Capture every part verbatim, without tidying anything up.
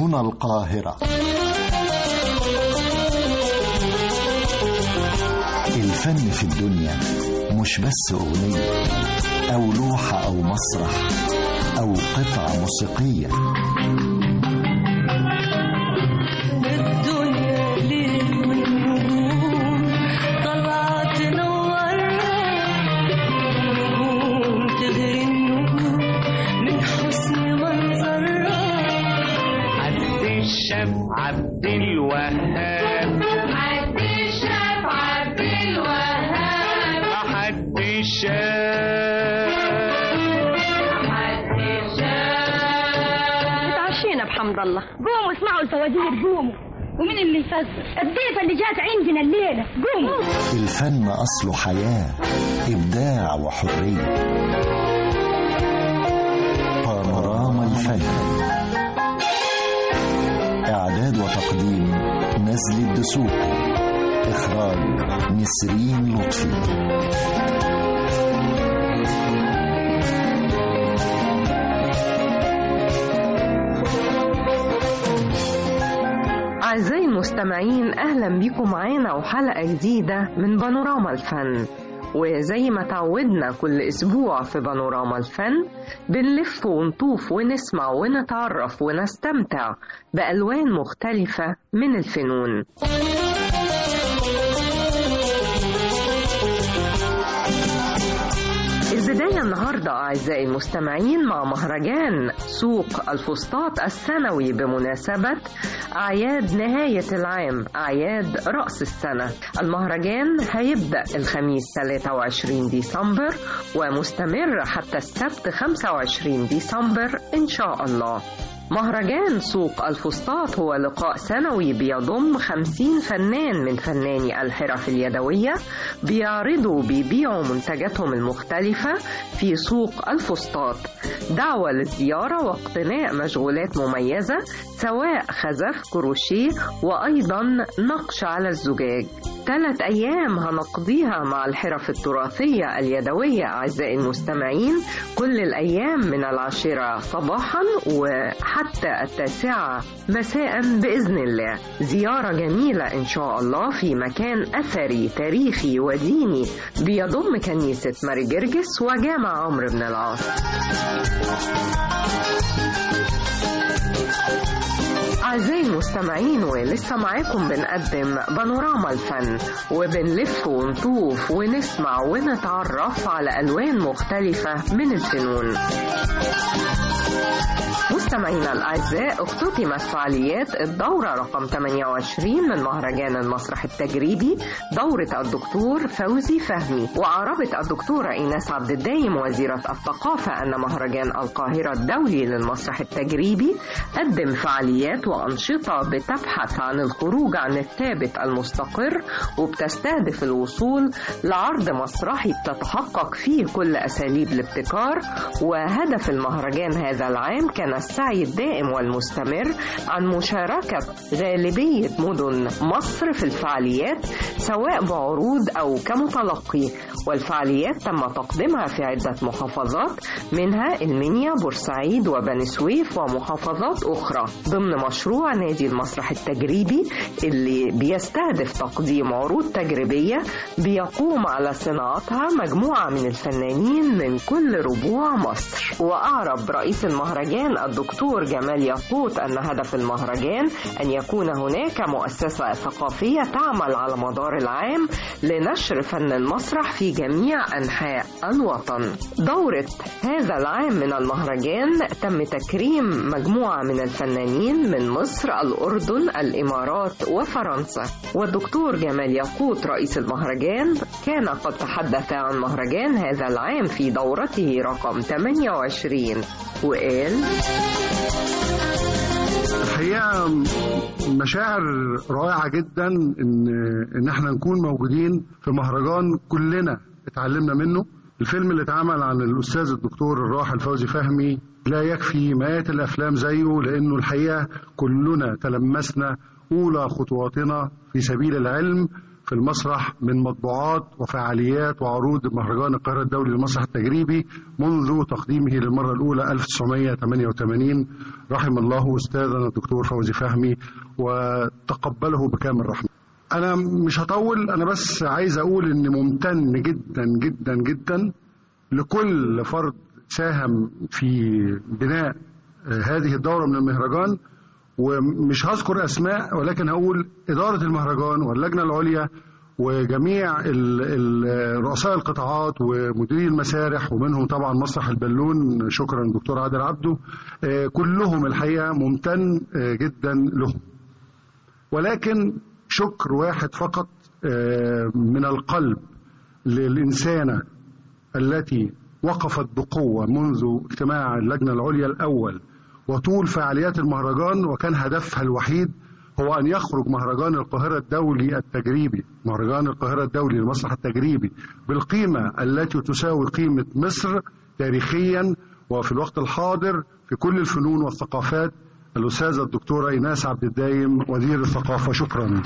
هنا القاهرة. الفن في الدنيا مش بس أغنية أو لوحة أو مسرح أو قطعة موسيقية. الدنيا ليل والنجوم طلعت تنورنا، نجوم تغري النجوم من حسن منظرها. عبد الشاف عبد الوهاب، عبد الشاف عبد الوهاب، عبد الشاف عبد الشاف. اتعشينا بحمد الله. قوموا اسمعوا الفوازير، قوموا. ومين اللي يفزر؟ الضيفة اللي جات عندنا الليلة. قوموا. الفن أصله حياة، إبداع وحرية. بانوراما الفن، إعداد وتقديم نزل الدسوقي، إخراج نسرين لطفي. أعزائي المستمعين، أهلا بكم معانا وحلقة جديدة من بانوراما الفن. وزي ما تعودنا كل أسبوع في بانوراما الفن بنلف ونطوف ونسمع ونتعرف ونستمتع بألوان مختلفة من الفنون. البداية النهاردة أعزائي المستمعين مع مهرجان سوق الفسطاط السنوي بمناسبة أعياد نهاية العام، أعياد رأس السنة. المهرجان هيبدأ الخميس ثلاثة وعشرين ديسمبر ومستمر حتى السبت خمسة وعشرين ديسمبر إن شاء الله. مهرجان سوق الفسطاط هو لقاء سنوي بيضم خمسين فنان من فناني الحرف اليدوية، بيعرضوا بيبيعوا منتجاتهم المختلفة في سوق الفسطاط. دعوة للزيارة واقتناء مشغولات مميزة سواء خزف، كروشيه، وأيضا نقش على الزجاج. ثلاث أيام هنقضيها مع الحرف التراثية اليدوية أعزائي المستمعين، كل الأيام من العاشرة صباحا وحتى التاسعة مساء بإذن الله. زيارة جميلة إن شاء الله في مكان أثري تاريخي وديني بيضم كنيسة ماري جرجس وجامع عمرو بن العاص. أعزائي المستمعين، ولسه معاكم بنقدم بانوراما الفن وبنلف ونطوف ونسمع ونتعرف على ألوان مختلفة من الفنون. مستمعينا الأعزاء، اختتمت فعاليات الدورة رقم ثمانية وعشرين من مهرجان المسرح التجريبي، دورة الدكتور فوزي فهمي. وأعربت الدكتورة إيناس عبد الدايم وزيرة الثقافة أن مهرجان القاهرة الدولي للمسرح التجريبي قدم فعاليات وأنشطة بتبحث عن الخروج عن الثابت المستقر، وبتستهدف الوصول لعرض مسرحي بتتحقق فيه كل أساليب الابتكار. وهدف المهرجان هذا العام كان السعي الدائم والمستمر عن مشاركة غالبية مدن مصر في الفعاليات سواء بعروض أو كمتلقي. والفعاليات تم تقديمها في عدة محافظات منها المنيا، بورسعيد، وبني سويف ومحافظات أخرى ضمن مشروع نادي المسرح التجريبي اللي بيستهدف تقديم عروض تجريبية بيقوم على صناعتها مجموعة من الفنانين من كل ربوع مصر. وأعرب رئيس المهرجان الدكتور جمال ياقوت أن هدف المهرجان أن يكون هناك مؤسسة ثقافية تعمل على مدار العام لنشر فن المسرح في جميع أنحاء الوطن. دورة هذا العام من المهرجان تم تكريم مجموعة من الفنانين من مصر، الأردن، الإمارات وفرنسا. والدكتور جمال ياقوت رئيس المهرجان كان قد تحدث عن مهرجان هذا العام في دورته رقم ثمانية وعشرين وقال: الحقيقة مشاعر رائعة جدا ان ان احنا نكون موجودين في مهرجان كلنا اتعلمنا منه. الفيلم اللي اتعمل عن الأستاذ الدكتور الراحل فوزي فهمي لا يكفي مئات الأفلام زيه، لأنه الحقيقة كلنا تلمسنا أولى خطواتنا في سبيل العلم في المسرح من مطبوعات وفعاليات وعروض مهرجان القاهرة الدولي للمسرح التجريبي منذ تقديمه للمرة الأولى ألف وتسعمائة وثمانية وثمانين. رحم الله أستاذنا الدكتور فوزي فهمي وتقبله بكامل رحمة. أنا مش هطول، أنا بس عايز أقول إن ممتن جدا جدا جدا لكل فرد ساهم في بناء هذه الدورة من المهرجان، ومش هذكر أسماء ولكن هقول إدارة المهرجان واللجنة العليا وجميع رؤساء القطاعات ومديري المسارح، ومنهم طبعا مسرح البالون، شكرا دكتور عادل عبده، كلهم الحقيقة ممتن جدا لهم. ولكن شكر واحد فقط من القلب للإنسانة التي وقفت بقوة منذ اجتماع اللجنة العليا الأول وطول فعاليات المهرجان، وكان هدفها الوحيد هو أن يخرج مهرجان القاهرة الدولي التجريبي، مهرجان القاهرة الدولي للمسرح التجريبي بالقيمة التي تساوي قيمة مصر تاريخيا وفي الوقت الحاضر في كل الفنون والثقافات، الأستاذة الدكتورة إيناس عبد الدايم وزير الثقافة. شكرا.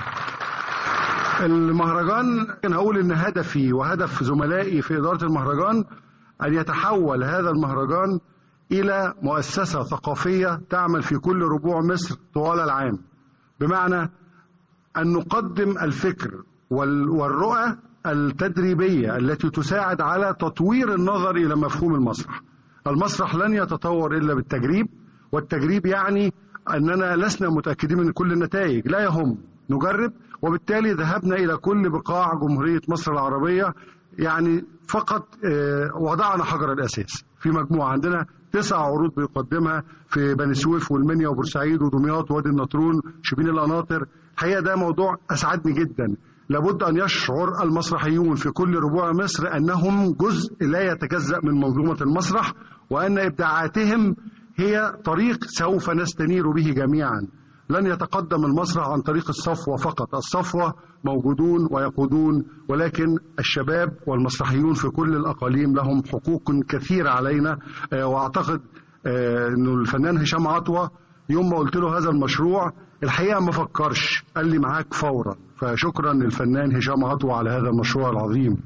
المهرجان كان هقول إن هدفي وهدف زملائي في إدارة المهرجان أن يتحول هذا المهرجان إلى مؤسسة ثقافية تعمل في كل ربوع مصر طوال العام، بمعنى أن نقدم الفكر والرؤى التدريبية التي تساعد على تطوير النظر إلى مفهوم المسرح. المسرح لن يتطور إلا بالتجريب، والتجريب يعني أننا لسنا متأكدين من كل النتائج، لا يهم، نجرب. وبالتالي ذهبنا إلى كل بقاع جمهورية مصر العربية، يعني فقط وضعنا حجر الأساس في مجموعة. عندنا تسع عروض بيقدمها في بني سويف والمنيا وبورسعيد ودمياط ووادي النطرون شبين القناطر. الحقيقة ده موضوع أسعدني جدا. لابد أن يشعر المسرحيون في كل ربوع مصر أنهم جزء لا يتجزأ من منظومة المسرح، وأن إبداعاتهم هي طريق سوف نستنير به جميعا. لن يتقدم المسرح عن طريق الصفوة فقط، الصفوة موجودون ويقودون، ولكن الشباب والمسرحيون في كل الأقاليم لهم حقوق كثيرة علينا. وأعتقد أنه الفنان هشام عطوة يوم ما قلت له هذا المشروع الحقيقة ما فكرش، قال لي معاك فورا. فشكرا للفنان هشام عطوة على هذا المشروع العظيم.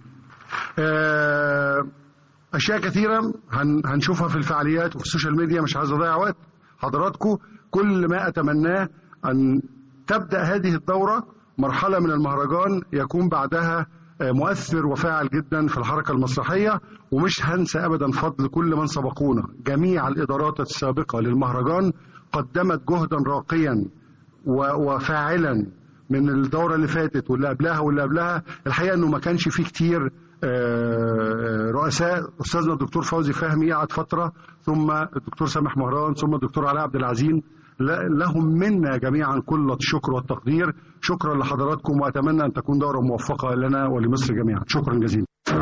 أشياء كثيرة هنشوفها في الفعاليات وفي السوشيال ميديا، مش عايز أضيع وقت حضراتكم. كل ما أتمناه أن تبدأ هذه الدورة مرحلة من المهرجان يكون بعدها مؤثر وفاعل جدا في الحركة المسرحية. ومش هنسى أبدا فضل كل من سبقونا، جميع الإدارات السابقة للمهرجان قدمت جهدا راقيا وفاعلا من الدورة اللي فاتت واللي قبلها واللي قبلها. الحقيقة أنه ما كانش فيه كتير رؤساء. أستاذنا الدكتور فوزي فهمي قعد فترة، ثم الدكتور سامح مهران، ثم الدكتور علاء عبد العزيز. لهم منا جميعا كل الشكر والتقدير. شكرا لحضراتكم، وأتمنى أن تكون دورة موفقة لنا ولمصر جميعا. شكرا جزيلا.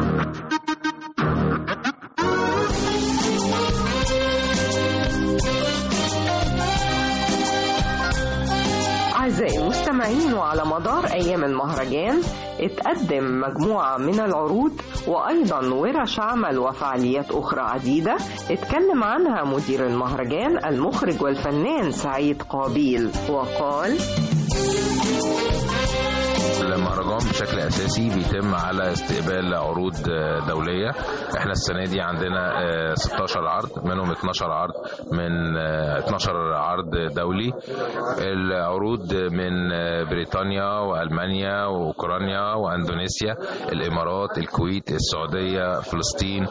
أعزائي المستمعين، وعلى مدار أيام المهرجان اتقدم مجموعة من العروض وأيضا ورش عمل وفعاليات أخرى عديدة اتكلم عنها مدير المهرجان المخرج والفنان سعيد قابيل وقال: المهرجان بشكل اساسي بيتم على استقبال عروض دوليه. احنا السنه دي عندنا ستاشر عرض، منهم اتناشر عرض من اتناشر عرض دولي. العروض من بريطانيا والمانيا واوكرانيا واندونيسيا، الامارات، الكويت، السعوديه، فلسطين،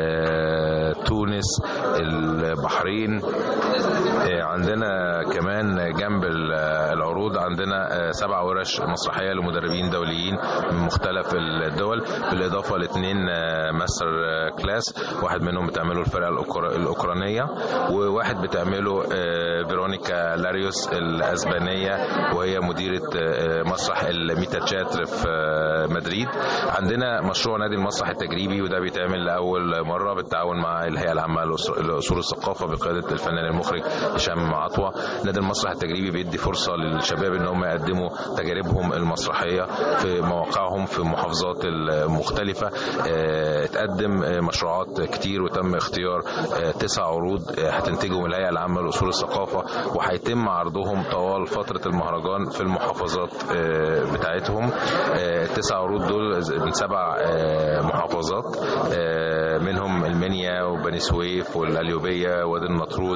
تونس، البحرين. عندنا كمان جنب العروض عندنا سبع ورش مسرحيه لمدربين دوليين من مختلف الدول، بالاضافه لاثنين ماستر كلاس، واحد منهم بتعمله الفرقه الاوكرانيه، وواحد بتعمله فيرونيكا لاريوس الاسبانيه وهي مديره مسرح الميتا تشاتر في مدريد. عندنا مشروع نادي المسرح التجريبي، وده بيتعمل لاول مره بالتعاون مع الهيئه العامه لاصول الثقافه بقياده الفنان المخرج هشام عطوة. نادي المسرح التجريبي بيدي فرصة للشباب ان هم يقدموا تجاربهم المسرحية في مواقعهم في المحافظات المختلفة. اتقدم مشروعات كتير وتم اختيار تسع عروض هتنتجهم الهيئة العامة لأصول الثقافة، وهيتم عرضهم طوال فترة المهرجان في المحافظات بتاعتهم. التسع عروض دول من سبع محافظات، منهم المنيا وبني سويف والقليوبية وادي النطرود.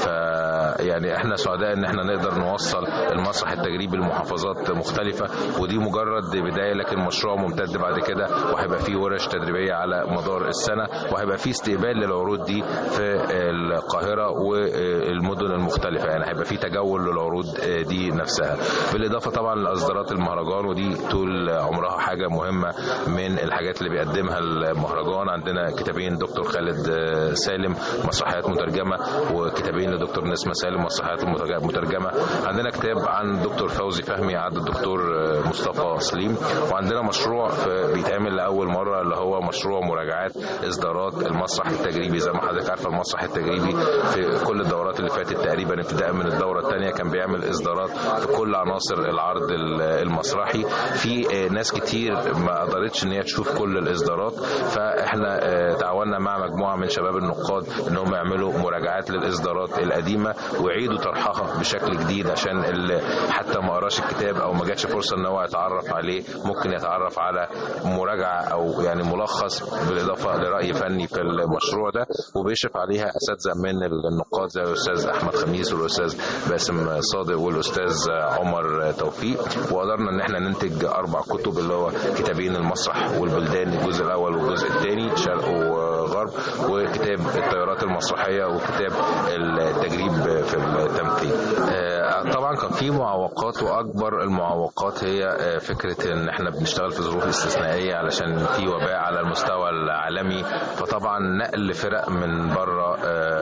فيعني احنا سعداء ان احنا نقدر نوصل المسرح التجريبي لمحافظات مختلفة، ودي مجرد بداية، لكن مشروع ممتد بعد كده، وهيبقى فيه ورش تدريبية على مدار السنة، وهيبقى فيه استقبال للعروض دي في القاهرة والمدن المختلفة. يعني هيبقى فيه تجول للعروض دي نفسها، بالإضافة طبعا لإصدارات المهرجان، ودي طول عمرها حاجة مهمة من الحاجات اللي بيقدمها المهرجان. عندنا كتابين دكتور خالد سالم مسرحيات مترجمة، وكتابين لدكتور نسمة سالم مسرحيات مترجمة. عندنا كتاب عن دكتور فوزي فهمي عند الدكتور مصطفى سليم. وعندنا مشروع بيتعمل لأول مرة اللي هو مشروع مراجعات إصدارات المسرح التجريبي. زي ما حضرتك عارفة المسرح التجريبي في كل الدورات اللي فاتت تقريبا ابتداء من الدورة الثانية كان بيعمل إصدارات في كل عناصر العرض المسرحي. في ناس كتير ما قدرتش ان هي تشوف كل الإصدارات، فاحنا تعاوننا مع مجموعة من شباب النقاد ان هم يعملوا مراجعات للإصدارات القديمة ويعيدوا طرحها بشكل جديد، عشان اللي حتى ما قراش الكتاب او ما جاتش فرصة ان هو يتعرف عليه ممكن يتعرف على مراجعة او يعني ملخص بالاضافة لرأي فني في المشروع ده. وبيشرف عليها اساتذة من النقاد زي الاستاذ احمد خميس والاستاذ باسم صادق والاستاذ عمر توفيق. وقدرنا ان احنا ننتج اربع كتب اللي هو كتابين المسرح والبلدان الجزء الاول والجزء الثاني شرق وغرب، وكتاب التيارات المسرحية وكتاب التجريب في التمثيل. طبعا كان في معوقات، واكبر المعوقات هي فكرة ان احنا بنشتغل في ظروف استثنائية علشان في وباء على المستوى العالمي. فطبعا نقل فرق من بره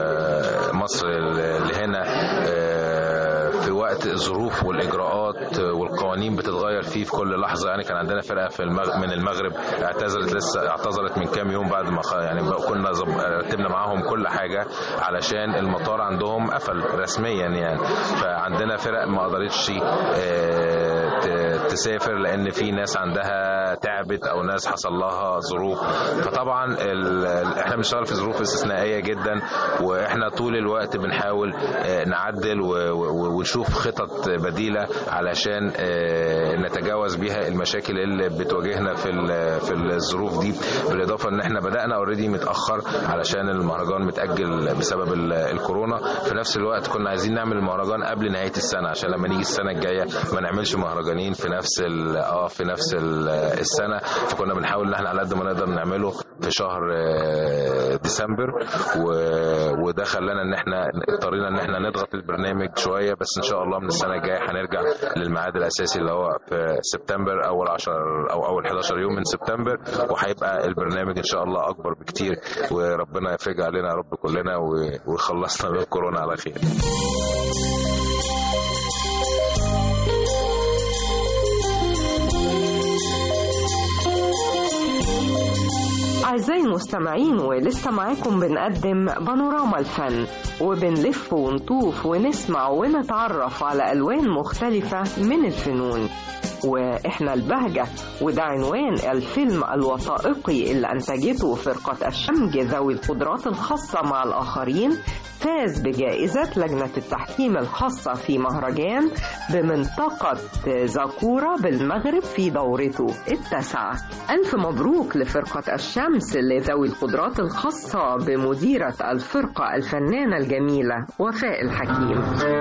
مصر لهنا في وقت الظروف والإجراءات والقوانين بتتغير فيه في كل لحظة. يعني كان عندنا فرقة في المغ... من المغرب اعتذرت لسه اعتذرت من كام يوم بعد ما خ... يعني كنا زب... رتبنا معاهم كل حاجة علشان المطار عندهم قفل رسميا يعني. فعندنا فرق ما قدرتش اه... ت... تسافر لأن في ناس عندها تعبت أو ناس حصل لها ظروف. فطبعا ال... احنا بنشتغل في ظروف استثنائية جدا، واحنا طول الوقت بنحاول اه نعدل و... و... ونشوف خطط بديلة علشان نتجاوز بيها المشاكل اللي بتواجهنا في في الظروف دي. بالإضافة ان احنا بدأنا اوريدي متأخر علشان المهرجان متأجل بسبب الكورونا. في نفس الوقت كنا عايزين نعمل المهرجان قبل نهاية السنة عشان لما نيجي السنة الجاية ما نعملش مهرجانين في نفس اه في نفس السنة. فكنا بنحاول ان احنا على قد ما نقدر نعمله في شهر ديسمبر، وده خلانا ان احنا اضطرينا ان احنا نضغط البرنامج شوية. بس ان شاء الله من السنه الجايه هنرجع للميعاد الاساسي اللي هو في سبتمبر، اول عشرة او اول حداشر يوم من سبتمبر، وهيبقى البرنامج ان شاء الله اكبر بكتير، وربنا يفرج علينا يا رب كلنا ويخلصنا من الكورونا على خير. أعزائي المستمعين، ولسه معاكم بنقدم بانوراما الفن، وبنلف ونطوف ونسمع ونتعرف على ألوان مختلفة من الفنون. وإحنا البهجة، وده عنوان الفيلم الوثائقي اللي أنتجته فرقة الشمج ذوي القدرات الخاصة مع الآخرين، فاز بجائزة لجنة التحكيم الخاصة في مهرجان بمنطقة زاكورة بالمغرب في دورته التاسعة. ألف مبروك لفرقة الشمس لذوي القدرات الخاصة بمديرة الفرقة الفنانة الجميلة وفاء الحكيم.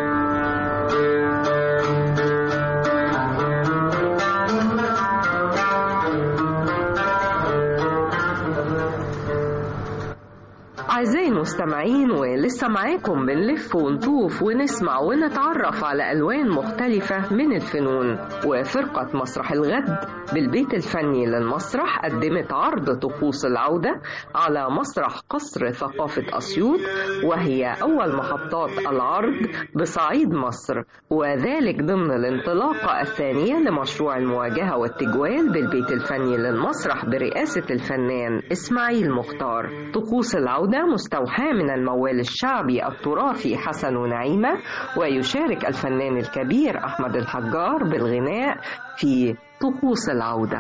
أعزائي المستمعين، ولسه معاكم بنلف ونطوف ونسمع ونتعرف على ألوان مختلفة من الفنون. وفرقة مسرح الغد بالبيت الفني للمسرح قدمت عرض طقوس العودة على مسرح قصر ثقافة أسيوط، وهي أول محطات العرض بصعيد مصر، وذلك ضمن الانطلاقة الثانية لمشروع المواجهة والتجوال بالبيت الفني للمسرح برئاسة الفنان إسماعيل مختار. طقوس العودة مستوحاة من الموال الشعبي التراثي حسن ونعيمة، ويشارك الفنان الكبير أحمد الحجار بالغناء في طقوس العودة.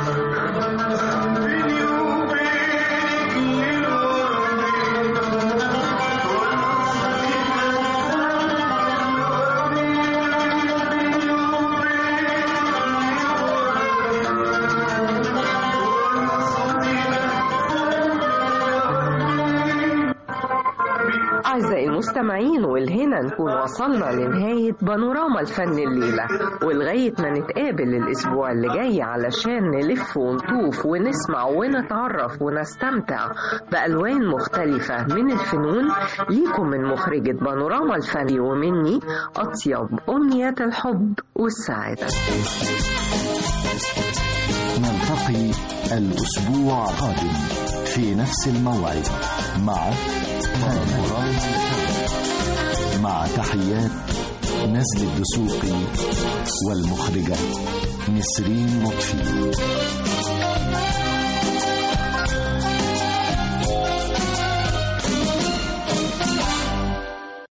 أعزائي المستمعين، والهنا نكون وصلنا لنهاية بانوراما الفن الليلة، ولغاية ما نتقابل الأسبوع اللي جاي علشان نلف ونطوف ونسمع ونتعرف ونستمتع بألوان مختلفة من الفنون، ليكم من مخرجة بانوراما الفن ومني أطيب أمنيات الحب والسعادة. نلتقي الأسبوع القادم في نفس الموعد مع بانوراما الفن، مع تحيات نزل الدسوقي والمخرجة نسرين لطفي.